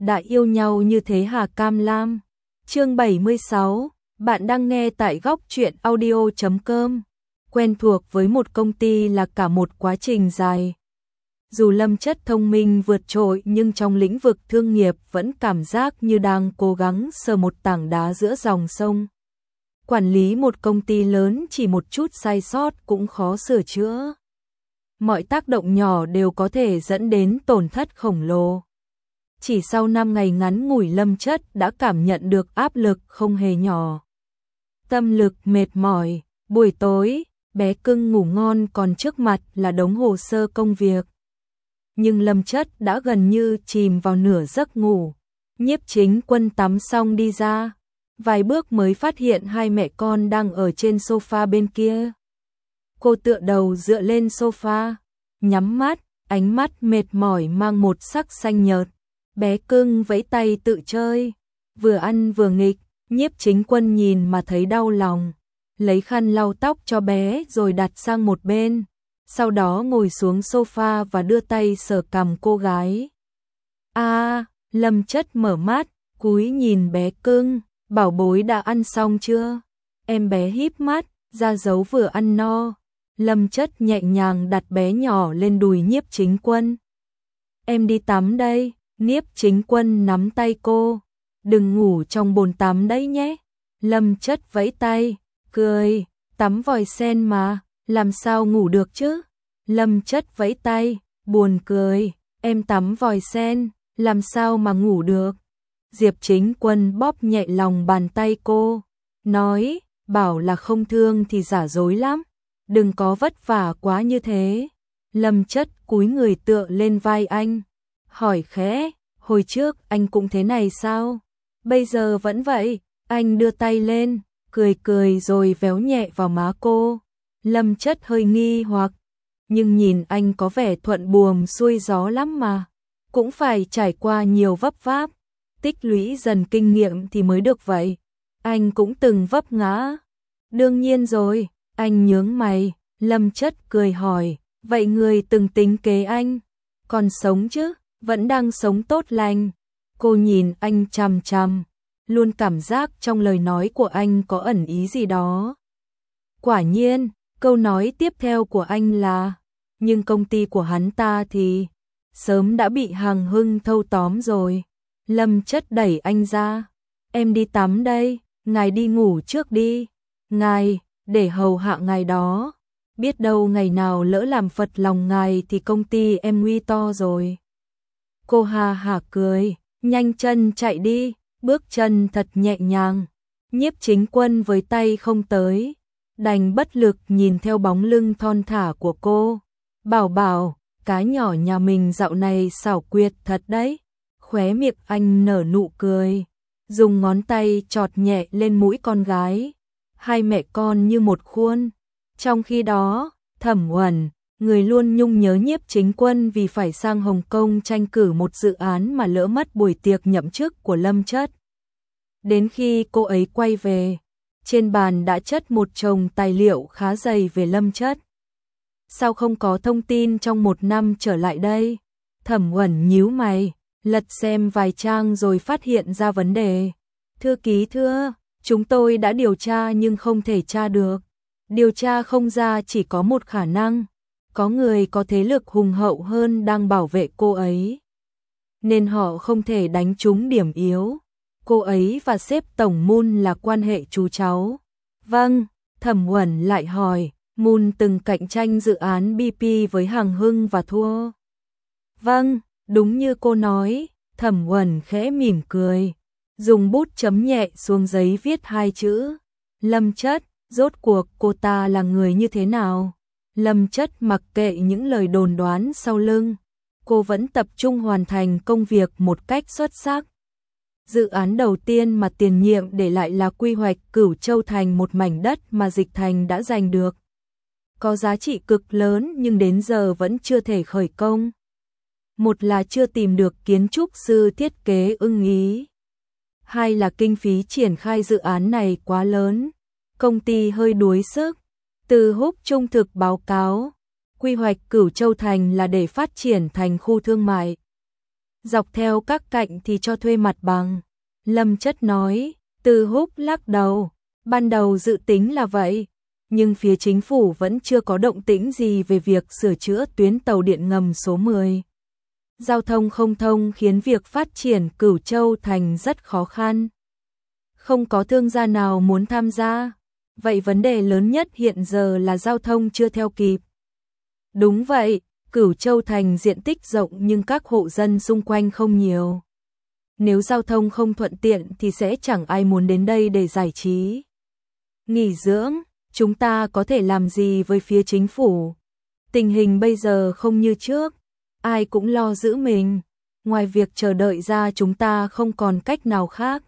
đã yêu nhau như thế hả Cam Lam? Chương 76, bạn đang nghe tại góc truyện audio.com. Quen thuộc với một công ty là cả một quá trình dài. Dù Lâm Chất thông minh vượt trội nhưng trong lĩnh vực thương nghiệp vẫn cảm giác như đang cố gắng sờ một tảng đá giữa dòng sông. Quản lý một công ty lớn chỉ một chút sai sót cũng khó sửa chữa. Mọi tác động nhỏ đều có thể dẫn đến tổn thất khổng lồ. Chỉ sau 5 ngày ngắn ngủi Lâm Chất đã cảm nhận được áp lực không hề nhỏ. Tâm lực mệt mỏi, buổi tối, bé cưng ngủ ngon còn trước mặt là đống hồ sơ công việc. Nhưng Lâm Chất đã gần như chìm vào nửa giấc ngủ. Nhiếp Chính Quân tắm xong đi ra, vài bước mới phát hiện hai mẹ con đang ở trên sofa bên kia. Cô tựa đầu dựa lên sofa, nhắm mắt, ánh mắt mệt mỏi mang một sắc xanh nhợt. Bé cưng vẫy tay tự chơi, vừa ăn vừa nghịch. Nhiếp Chính Quân nhìn mà thấy đau lòng, lấy khăn lau tóc cho bé rồi đặt sang một bên, sau đó ngồi xuống sofa và đưa tay sờ cằm cô gái. Lâm Chất mở mắt, cúi nhìn bé cưng, bảo bối đã ăn xong chưa? Em bé híp mắt, ra dấu vừa ăn no. Lâm Chất nhẹ nhàng đặt bé nhỏ lên đùi Nhiếp Chính Quân. Em đi tắm đây. Nhiếp Chính Quân nắm tay cô. Đừng ngủ trong bồn tắm đấy nhé. Lâm Chất vẫy tay, cười, tắm vòi sen mà, làm sao ngủ được chứ? Lâm Chất vẫy tay, buồn cười, em tắm vòi sen, làm sao mà ngủ được? Diệp Chính Quân bóp nhẹ lòng bàn tay cô, nói, bảo là không thương thì giả dối lắm, đừng có vất vả quá như thế. Lâm Chất cúi người tựa lên vai anh, hỏi khẽ, hồi trước anh cũng thế này sao? Bây giờ vẫn vậy. Anh đưa tay lên, cười cười rồi véo nhẹ vào má cô. Lâm Chất hơi nghi hoặc, nhưng nhìn anh có vẻ thuận buồm xuôi gió lắm mà. Cũng phải trải qua nhiều vấp váp, tích lũy dần kinh nghiệm thì mới được vậy. Anh cũng từng vấp ngã. Đương nhiên rồi, anh nhướng mày. Lâm Chất cười hỏi, vậy người từng tính kế anh, còn sống chứ? Vẫn đang sống tốt lành. Cô nhìn anh chằm chằm, luôn cảm giác trong lời nói của anh có ẩn ý gì đó. Quả nhiên, câu nói tiếp theo của anh là, nhưng công ty của hắn ta thì sớm đã bị Hằng Hưng thâu tóm rồi. Lâm Chất đẩy anh ra, em đi tắm đây, ngài đi ngủ trước đi. Ngài, để hầu hạ ngài đó. Biết đâu ngày nào lỡ làm phật lòng ngài thì công ty em nguy to rồi. Cô ha hả cười, nhanh chân chạy đi, bước chân thật nhẹ nhàng. Nhiếp Chính Quân với tay không tới, đành bất lực nhìn theo bóng lưng thon thả của cô. Bảo bảo, cá nhỏ nhà mình dạo này xảo quyệt thật đấy. Khóe miệng anh nở nụ cười, dùng ngón tay chọt nhẹ lên mũi con gái. Hai mẹ con như một khuôn. Trong khi đó, Thẩm Uẩn, người luôn nhung nhớ Nhiếp Chính Quân vì phải sang Hồng Kông tranh cử một dự án mà lỡ mất buổi tiệc nhậm chức của Lâm Chất. Đến khi cô ấy quay về, trên bàn đã chất một chồng tài liệu khá dày về Lâm Chất. Sao không có thông tin trong 1 năm trở lại đây? Thẩm Uẩn nhíu mày, lật xem vài trang rồi phát hiện ra vấn đề. Thư ký thưa, chúng tôi đã điều tra nhưng không thể tra được. Điều tra không ra chỉ có một khả năng. Có người có thế lực hùng hậu hơn đang bảo vệ cô ấy, nên họ không thể đánh trúng điểm yếu. Cô ấy và sếp tổng Moon là quan hệ chú cháu. Vâng, Thẩm Uẩn lại hỏi, Moon từng cạnh tranh dự án BP với Hằng Hưng và thua. Vâng, đúng như cô nói. Thẩm Uẩn khẽ mỉm cười, dùng bút chấm nhẹ xuống giấy viết 2 chữ. Lâm Chất, rốt cuộc cô ta là người như thế nào? Lâm Chất mặc kệ những lời đồn đoán sau lưng, cô vẫn tập trung hoàn thành công việc một cách xuất sắc. Dự án đầu tiên mà tiền nhiệm để lại là quy hoạch Cửu Châu thành một mảnh đất mà Dịch Thành đã giành được. Có giá trị cực lớn nhưng đến giờ vẫn chưa thể khởi công. Một là chưa tìm được kiến trúc sư thiết kế ưng ý. Hai là kinh phí triển khai dự án này quá lớn, công ty hơi đuối sức. Từ Húc trung thực báo cáo, quy hoạch Cửu Châu thành là để phát triển thành khu thương mại. dọc theo các cạnh thì cho thuê mặt bằng. Lâm Chất nói. Từ Húc lắc đầu. Ban đầu dự tính là vậy, nhưng phía chính phủ vẫn chưa có động tĩnh gì về việc sửa chữa tuyến tàu điện ngầm số 10. Giao thông không thông khiến việc phát triển Cửu Châu Thành rất khó khăn. Không có thương gia nào muốn tham gia. Vậy vấn đề lớn nhất hiện giờ là giao thông chưa theo kịp. Đúng vậy, Cửu Châu Thành diện tích rộng nhưng các hộ dân xung quanh không nhiều. Nếu giao thông không thuận tiện thì sẽ chẳng ai muốn đến đây để giải trí, nghỉ dưỡng. Chúng ta có thể làm gì với phía chính phủ? Tình hình bây giờ không như trước, ai cũng lo giữ mình. Ngoài việc chờ đợi ra chúng ta không còn cách nào khác.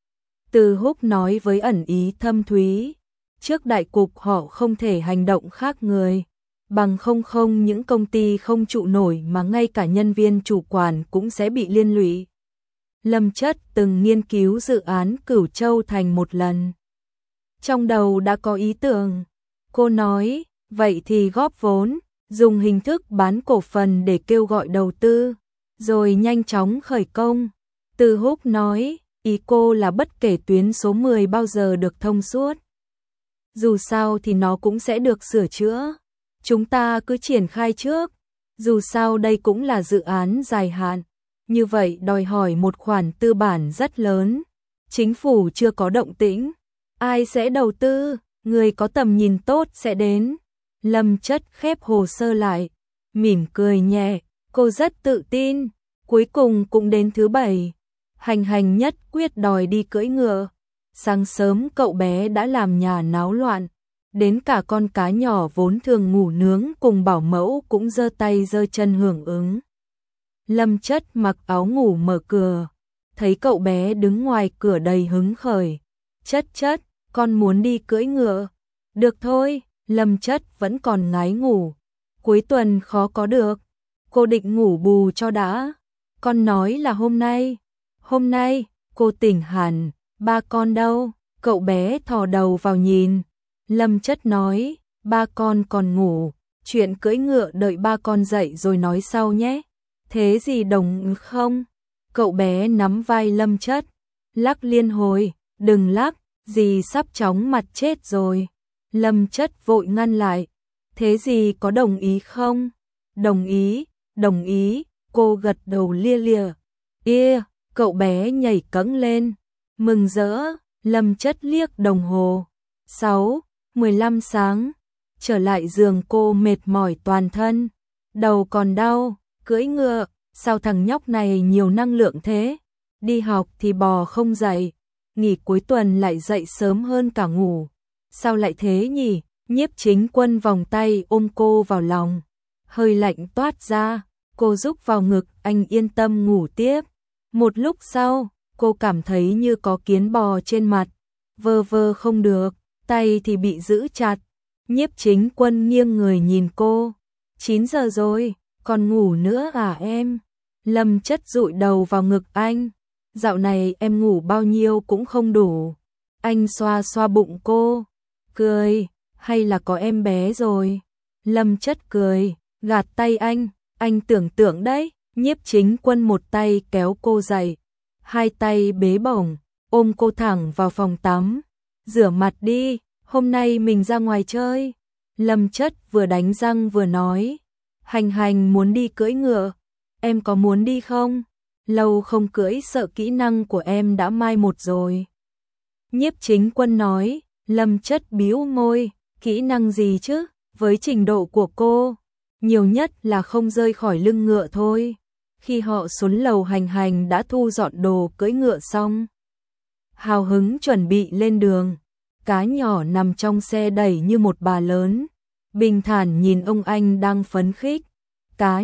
Từ Húc nói với ẩn ý thâm thúy. Trước đại cục họ không thể hành động khác người. Bằng không những công ty không trụ nổi mà ngay cả nhân viên chủ quản cũng sẽ bị liên lụy. Lâm Chất từng nghiên cứu dự án Cửu Châu Thành một lần. Trong đầu đã có ý tưởng. Cô nói, vậy thì góp vốn, dùng hình thức bán cổ phần để kêu gọi đầu tư, rồi nhanh chóng khởi công. Từ Húc nói, ý cô là bất kể tuyến số 10 bao giờ được thông suốt, dù sao thì nó cũng sẽ được sửa chữa. Chúng ta cứ triển khai trước, dù sao đây cũng là dự án dài hạn. Như vậy đòi hỏi một khoản tư bản rất lớn. Chính phủ chưa có động tĩnh, ai sẽ đầu tư? Người có tầm nhìn tốt sẽ đến. Lâm Chất khép hồ sơ lại, mỉm cười nhẹ. Cô rất tự tin. Cuối cùng cũng đến thứ 7. Hành nhất quyết đòi đi cưỡi ngựa. Sáng sớm cậu bé đã làm nhà náo loạn. Đến cả con cá nhỏ vốn thường ngủ nướng cùng bảo mẫu cũng giơ tay giơ chân hưởng ứng. Lâm Chất mặc áo ngủ mở cửa, thấy cậu bé đứng ngoài cửa đầy hứng khởi. Chất, con muốn đi cưỡi ngựa. Được thôi, Lâm Chất vẫn còn ngái ngủ. Cuối tuần khó có được, cô định ngủ bù cho đã. Con nói là hôm nay. Hôm nay, cô tỉnh hẳn. Ba con đâu? Cậu bé thò đầu vào nhìn. Lâm Chất nói, ba con còn ngủ. Chuyện cưỡi ngựa đợi ba con dậy rồi nói sau nhé. Thế gì đồng không? Cậu bé nắm vai Lâm Chất, lắc liên hồi. Đừng lắc, dì sắp chóng mặt chết rồi. Lâm Chất vội ngăn lại. Thế dì có đồng ý không? Đồng ý, cô gật đầu lia lịa. Cậu bé nhảy cẫng lên, mừng rỡ. Lâm Chất liếc đồng hồ. 6:15 sáng. Trở lại giường cô mệt mỏi toàn thân, đầu còn đau. Cưỡi ngựa, sao thằng nhóc này nhiều năng lượng thế? Đi học thì bò không dậy, nghỉ cuối tuần lại dậy sớm hơn cả ngủ. Sao lại thế nhỉ? Nhiếp Chính Quân vòng tay ôm cô vào lòng, hơi lạnh toát ra. Cô rúc vào ngực anh yên tâm ngủ tiếp. Một lúc sau, cô cảm thấy như có kiến bò trên mặt, vơ vơ không được, tay thì bị giữ chặt. Nhiếp Chính Quân nghiêng người nhìn cô. 9 giờ rồi, còn ngủ nữa à em? Lâm Chất dụi đầu vào ngực anh. Dạo này em ngủ bao nhiêu cũng không đủ. Anh xoa xoa bụng cô, cười, hay là có em bé rồi? Lâm Chất cười, gạt tay anh tưởng tượng đấy. Nhiếp Chính Quân một tay kéo cô dậy, hai tay bế bổng, ôm cô thẳng vào phòng tắm. Rửa mặt đi, hôm nay mình ra ngoài chơi. Lâm Chất vừa đánh răng vừa nói. Hành muốn đi cưỡi ngựa, em có muốn đi không? Lâu không cưỡi sợ kỹ năng của em đã mai một rồi. Nhiếp Chính Quân nói. Lâm Chất bĩu môi, kỹ năng gì chứ? Với trình độ của cô, nhiều nhất là không rơi khỏi lưng ngựa thôi. Khi họ xuống lầu, Hành đã thu dọn đồ cưỡi ngựa xong, hào hứng chuẩn bị lên đường. Cá nhỏ nằm trong xe đẩy như một bà lớn, bình thản nhìn ông anh đang phấn khích. Cá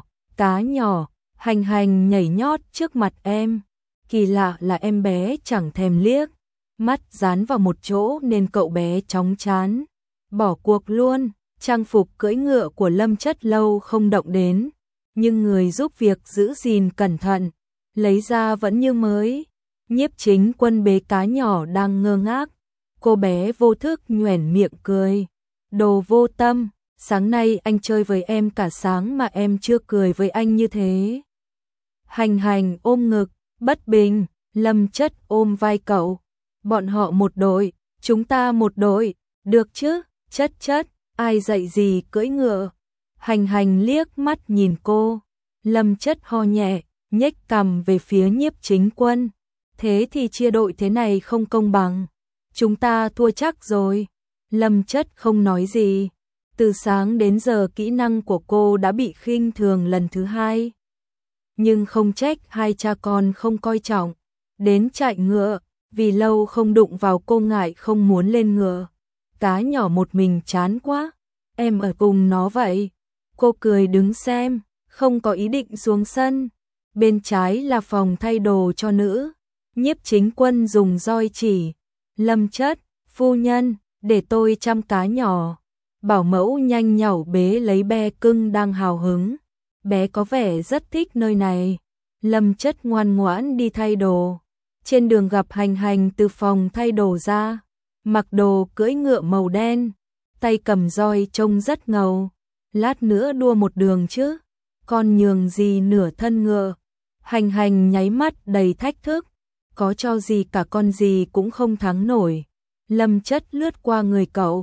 nhỏ, Hành nhảy nhót trước mặt em. Kỳ lạ là em bé chẳng thèm liếc, mắt dán vào một chỗ nên cậu bé chóng chán, bỏ cuộc luôn. Trang phục cưỡi ngựa của Lâm Chất lâu không động đến, nhưng người giúp việc giữ gìn cẩn thận, lấy ra vẫn như mới. Nhiếp Chính Quân bế cá nhỏ đang ngơ ngác, cô bé vô thức nhoẻn miệng cười. Đồ vô tâm, sáng nay anh chơi với em cả sáng mà em chưa cười với anh như thế. Hành hành ôm ngực, bất bình, Lâm Chất ôm vai cậu. Bọn họ một đội, chúng ta một đội, được chứ, Chất, ai dạy gì cưỡi ngựa. Hành hành liếc mắt nhìn cô, Lâm Chất ho nhẹ, nhếch cằm về phía Nhiếp Chính Quân. Thế thì chia đội thế này không công bằng. Chúng ta thua chắc rồi. Lâm Chất không nói gì. Từ sáng đến giờ kỹ năng của cô đã bị khinh thường lần thứ 2. Nhưng không trách hai cha con không coi trọng. Đến chạy ngựa, vì lâu không đụng vào cô ngại không muốn lên ngựa. Cá nhỏ một mình chán quá, em ở cùng nó vậy. Cô cười đứng xem, không có ý định xuống sân. Bên trái là phòng thay đồ cho nữ. Nhiếp Chính Quân dùng roi chỉ. Lâm Chất, phu nhân, để tôi chăm cá nhỏ. Bảo mẫu nhanh nhảu bế lấy bé cưng đang hào hứng. Bé có vẻ rất thích nơi này. Lâm Chất ngoan ngoãn đi thay đồ. Trên đường gặp hành hành từ phòng thay đồ ra. Mặc đồ cưỡi ngựa màu đen. Tay cầm roi trông rất ngầu. Lát nữa đua một đường chứ. Con nhường gì nửa thân ngựa. Hành hành nháy mắt đầy thách thức. Có cho gì cả con gì cũng không thắng nổi. Lâm Chất lướt qua người cậu.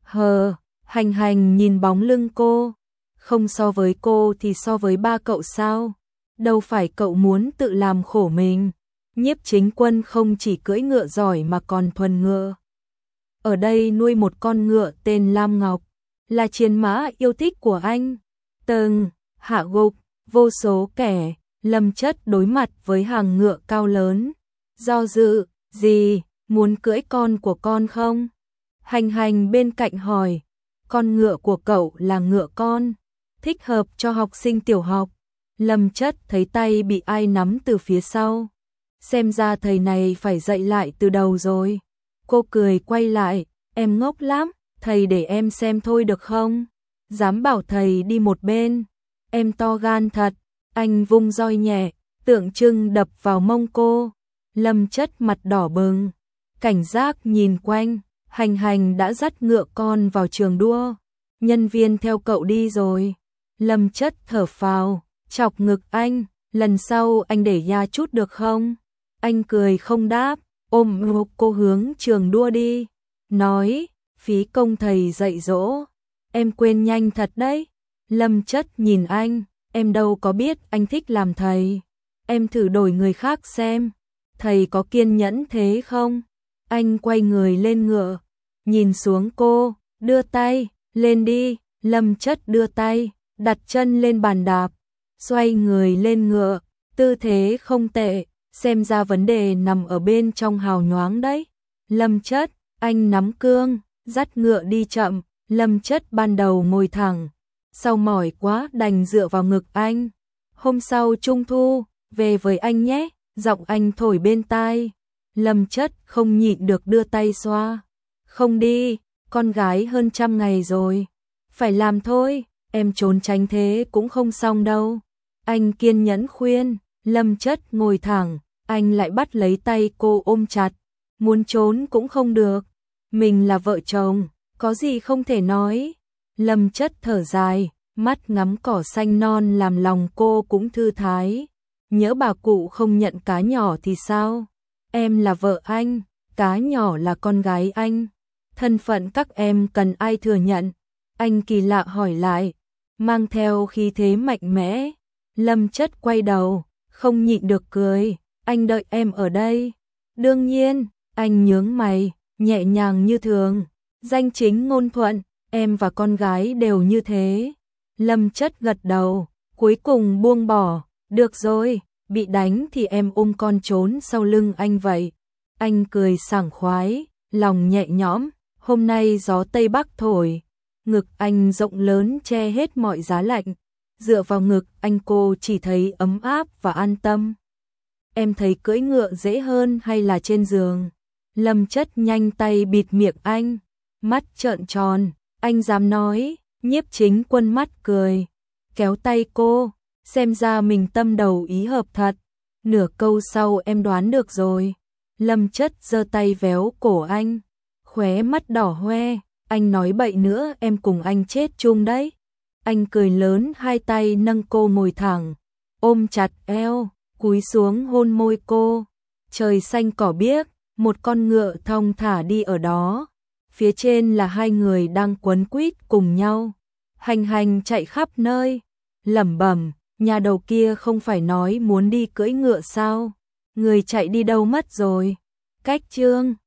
Hành hành nhìn bóng lưng cô. Không so với cô thì so với ba cậu sao? Đâu phải cậu muốn tự làm khổ mình. Nhiếp Chính Quân không chỉ cưỡi ngựa giỏi mà còn thuần ngựa. Ở đây nuôi một con ngựa tên Lam Ngọc, là chiến mã yêu thích của anh. Từng hạ gục vô số kẻ. Lâm Chất đối mặt với hàng ngựa cao lớn. Do dự, gì, muốn cưỡi con của con không? Hành hành bên cạnh hỏi. Con ngựa của cậu là ngựa con, thích hợp cho học sinh tiểu học. Lâm Chất thấy tay bị ai nắm từ phía sau. Xem ra thầy này phải dạy lại từ đầu rồi. Cô cười quay lại, em ngốc lắm, thầy để em xem thôi được không? Dám bảo thầy đi một bên. Em to gan thật. Anh vung roi nhẹ, tượng trưng đập vào mông cô. Lâm Chất mặt đỏ bừng, cảnh giác nhìn quanh. Hành hành đã dắt ngựa con vào trường đua. Nhân viên theo cậu đi rồi. Lâm Chất thở phào, chọc ngực anh. Lần sau anh để ya chút được không? Anh cười không đáp, ôm cô hướng trường đua đi. Nói, phí công thầy dạy dỗ. Em quên nhanh thật đấy. Lâm Chất nhìn anh, em đâu có biết anh thích làm thầy. Em thử đổi người khác xem. Thầy có kiên nhẫn thế không? Anh quay người lên ngựa, nhìn xuống cô, đưa tay, lên đi. Lâm Chất đưa tay, đặt chân lên bàn đạp, xoay người lên ngựa, tư thế không tệ, xem ra vấn đề nằm ở bên trong hào nhoáng đấy. Lâm Chất, anh nắm cương, dắt ngựa đi chậm. Lâm Chất ban đầu ngồi thẳng, sau mỏi quá đành dựa vào ngực anh. Hôm sau Trung thu, về với anh nhé, giọng anh thổi bên tai. Lâm Chất không nhịn được đưa tay xoa. Không đi, con gái hơn 100 ngày rồi. Phải làm thôi, em trốn tránh thế cũng không xong đâu. Anh kiên nhẫn khuyên. Lâm Chất ngồi thẳng, anh lại bắt lấy tay cô ôm chặt. Muốn trốn cũng không được. Mình là vợ chồng, có gì không thể nói. Lâm Chất thở dài, mắt ngắm cỏ xanh non làm lòng cô cũng thư thái. Nhỡ bà cụ không nhận cá nhỏ thì sao? Em là vợ anh, cá nhỏ là con gái anh. Thân phận các em cần ai thừa nhận? Anh kỳ lạ hỏi lại, mang theo khí thế mạnh mẽ. Lâm Chất quay đầu, không nhịn được cười. Anh đợi em ở đây. Đương nhiên, anh nhướng mày, nhẹ nhàng như thường. Danh chính ngôn thuận, em và con gái đều như thế. Lâm Chất gật đầu, cuối cùng buông bỏ. Được rồi, bị đánh thì em ôm con trốn sau lưng anh vậy. Anh cười sảng khoái, lòng nhẹ nhõm. Hôm nay gió Tây Bắc thổi, ngực anh rộng lớn che hết mọi giá lạnh. Dựa vào ngực anh cô chỉ thấy ấm áp và an tâm. Em thấy cưỡi ngựa dễ hơn hay là trên giường? Lâm Chất nhanh tay bịt miệng anh, mắt trợn tròn. Anh dám nói? Nhiếp Chính Quân mắt cười, kéo tay cô, xem ra mình tâm đầu ý hợp thật. Nửa câu sau em đoán được rồi. Lâm Chất giơ tay véo cổ anh, khóe mắt đỏ hoe. Anh nói bậy nữa em cùng anh chết chung đấy. Anh cười lớn, hai tay nâng cô ngồi thẳng. ôm chặt eo, cúi xuống hôn môi cô. Trời xanh cỏ biếc, một con ngựa thong thả đi ở đó. Phía trên là hai người đang quấn quýt cùng nhau, hành hành chạy khắp nơi, lẩm bẩm, nhà đầu kia không phải nói muốn đi cưỡi ngựa sao? Người chạy đi đâu mất rồi? Cách chương